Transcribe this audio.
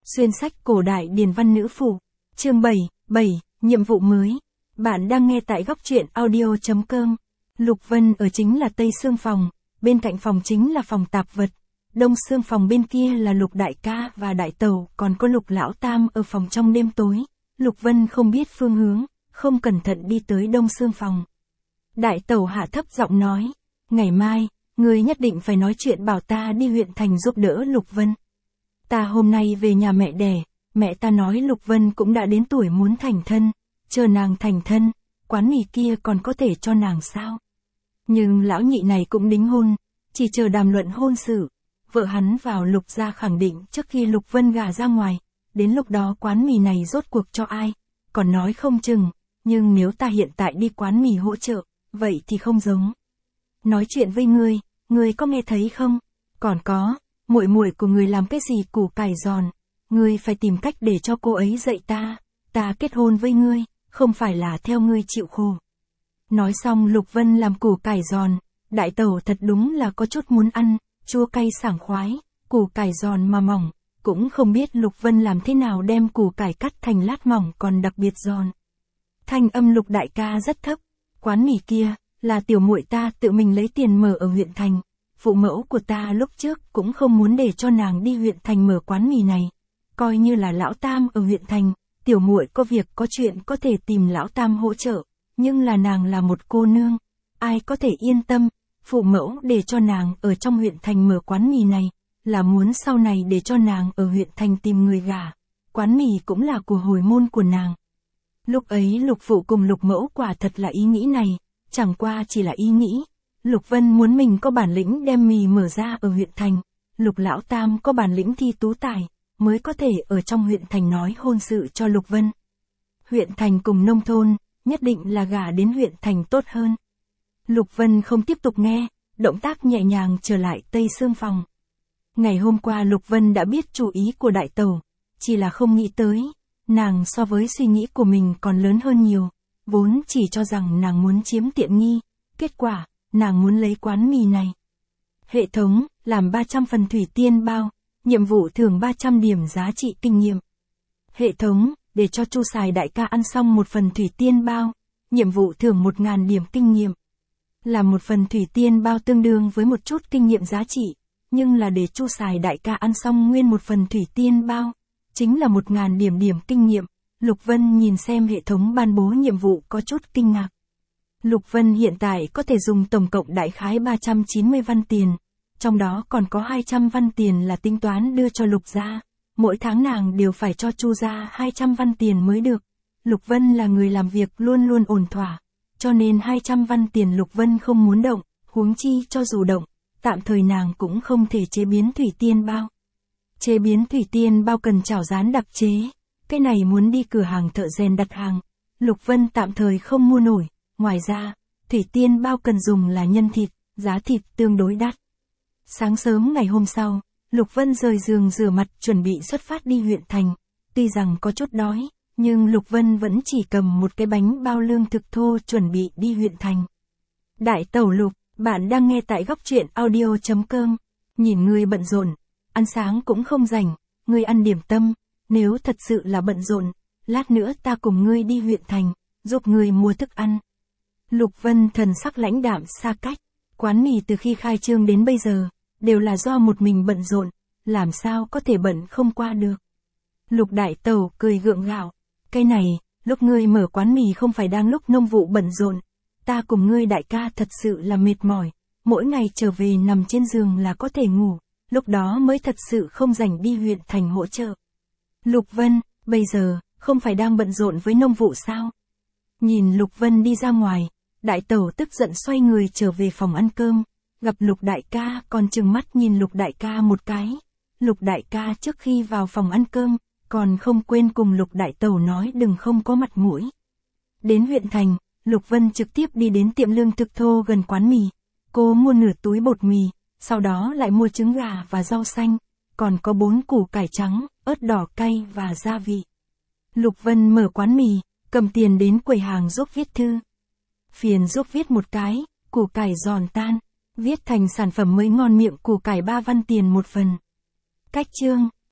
Xuyên sách cổ đại điển văn nữ phủ. Chương 7, nhiệm vụ mới. Bạn đang nghe tại góc truyện audio.com. Lục Vân ở chính là Tây Xương phòng, bên cạnh phòng chính là phòng tạp vật. Đông Xương phòng bên kia là Lục đại ca và đại tẩu, còn có Lục lão tam ở phòng trong đêm tối. Lục Vân không biết phương hướng, không cẩn thận đi tới Đông Xương phòng. Đại tẩu hạ thấp giọng nói, ngày mai, ngươi nhất định phải nói chuyện bảo ta đi huyện thành giúp đỡ Lục Vân. Ta hôm nay về nhà mẹ đẻ, mẹ ta nói Lục Vân cũng đã đến tuổi muốn thành thân, chờ nàng thành thân, quán mì kia còn có thể cho nàng sao? Nhưng lão nhị này cũng đính hôn, chỉ chờ đàm luận hôn sự. Vợ hắn vào Lục gia khẳng định trước khi Lục Vân gả ra ngoài, đến lúc đó quán mì này rốt cuộc cho ai, còn nói không chừng, nhưng nếu ta hiện tại đi quán mì hỗ trợ, vậy thì không giống. Nói chuyện với ngươi có nghe thấy không? Còn có, muội muội của người làm cái gì củ cải giòn, ngươi phải tìm cách để cho cô ấy dạy ta kết hôn với ngươi, không phải là theo ngươi chịu khổ. Nói xong Lục Vân làm củ cải giòn, đại tẩu thật đúng là có chút muốn ăn, chua cay sảng khoái, củ cải giòn mà mỏng, cũng không biết Lục Vân làm thế nào đem củ cải cắt thành lát mỏng còn đặc biệt giòn. Thanh âm Lục đại ca rất thấp, quán mì kia, là tiểu muội ta tự mình lấy tiền mở ở huyện thành. Phụ mẫu của ta lúc trước cũng không muốn để cho nàng đi huyện thành mở quán mì này. Coi như là lão tam ở huyện thành, tiểu muội có việc có chuyện có thể tìm lão tam hỗ trợ. Nhưng là nàng là một cô nương, ai có thể yên tâm, phụ mẫu để cho nàng ở trong huyện thành mở quán mì này, là muốn sau này để cho nàng ở huyện thành tìm người gả. Quán mì cũng là của hồi môn của nàng. Lúc ấy Lục phụ cùng Lục mẫu quả thật là ý nghĩ này, chẳng qua chỉ là ý nghĩ. Lục Vân muốn mình có bản lĩnh đem mì mở ra ở huyện thành, Lục lão tam có bản lĩnh thi tú tài, mới có thể ở trong huyện thành nói hôn sự cho Lục Vân. Huyện thành cùng nông thôn, nhất định là gả đến huyện thành tốt hơn. Lục Vân không tiếp tục nghe, động tác nhẹ nhàng trở lại Tây Xương phòng. Ngày hôm qua Lục Vân đã biết chủ ý của đại tẩu, chỉ là không nghĩ tới, nàng so với suy nghĩ của mình còn lớn hơn nhiều, vốn chỉ cho rằng nàng muốn chiếm tiện nghi, kết quả, nàng muốn lấy quán mì này. Hệ thống, làm 300 phần thủy tiên bao, nhiệm vụ thưởng 300 điểm giá trị kinh nghiệm. Hệ thống, để cho Chu Sài đại ca ăn xong một phần thủy tiên bao, nhiệm vụ thưởng 1000 điểm kinh nghiệm. Làm một phần thủy tiên bao tương đương với một chút kinh nghiệm giá trị, nhưng là để Chu Sài đại ca ăn xong nguyên một phần thủy tiên bao, chính là 1000 điểm kinh nghiệm. Lục Vân nhìn xem hệ thống ban bố nhiệm vụ có chút kinh ngạc. Lục Vân hiện tại có thể dùng tổng cộng đại khái 390 văn tiền, trong đó còn có 200 văn tiền là tính toán đưa cho Lục gia, mỗi tháng nàng đều phải cho Chu gia 200 văn tiền mới được. Lục Vân là người làm việc luôn luôn ổn thỏa, cho nên 200 văn tiền Lục Vân không muốn động, huống chi cho dù động, tạm thời nàng cũng không thể chế biến thủy tiên bao. Chế biến thủy tiên bao cần chảo rán đặc chế, cái này muốn đi cửa hàng thợ rèn đặt hàng, Lục Vân tạm thời không mua nổi. Ngoài ra, thủy tiên bao cần dùng là nhân thịt, giá thịt tương đối đắt. Sáng sớm ngày hôm sau, Lục Vân rời giường rửa mặt chuẩn bị xuất phát đi huyện thành. Tuy rằng có chút đói, nhưng Lục Vân vẫn chỉ cầm một cái bánh bao lương thực thô chuẩn bị đi huyện thành. Đại tẩu Lục, bạn đang nghe tại góc truyện audio.com. Nhìn ngươi bận rộn, ăn sáng cũng không rảnh, ngươi ăn điểm tâm, nếu thật sự là bận rộn, lát nữa ta cùng ngươi đi huyện thành, giúp ngươi mua thức ăn. Lục Vân thần sắc lãnh đạm xa cách, quán mì từ khi khai trương đến bây giờ, đều là do một mình bận rộn, làm sao có thể bận không qua được. Lục đại tẩu cười gượng gạo, cái này, lúc ngươi mở quán mì không phải đang lúc nông vụ bận rộn, ta cùng ngươi đại ca thật sự là mệt mỏi, mỗi ngày trở về nằm trên giường là có thể ngủ, lúc đó mới thật sự không rảnh đi huyện thành hỗ trợ. Lục Vân, bây giờ, không phải đang bận rộn với nông vụ sao? Nhìn Lục Vân đi ra ngoài, đại tẩu tức giận xoay người trở về phòng ăn cơm, gặp Lục đại ca còn trừng mắt nhìn Lục đại ca một cái. Lục đại ca trước khi vào phòng ăn cơm, còn không quên cùng Lục đại tẩu nói đừng không có mặt mũi. Đến huyện thành, Lục Vân trực tiếp đi đến tiệm lương thực thô gần quán mì. Cô mua nửa túi bột mì, sau đó lại mua trứng gà và rau xanh, còn có 4 củ cải trắng, ớt đỏ cay và gia vị. Lục Vân mở quán mì, cầm tiền đến quầy hàng giúp viết thư. Phiền giúp viết một cái, củ cải giòn tan, viết thành sản phẩm mới ngon miệng củ cải 3 văn tiền một phần. Cách chương,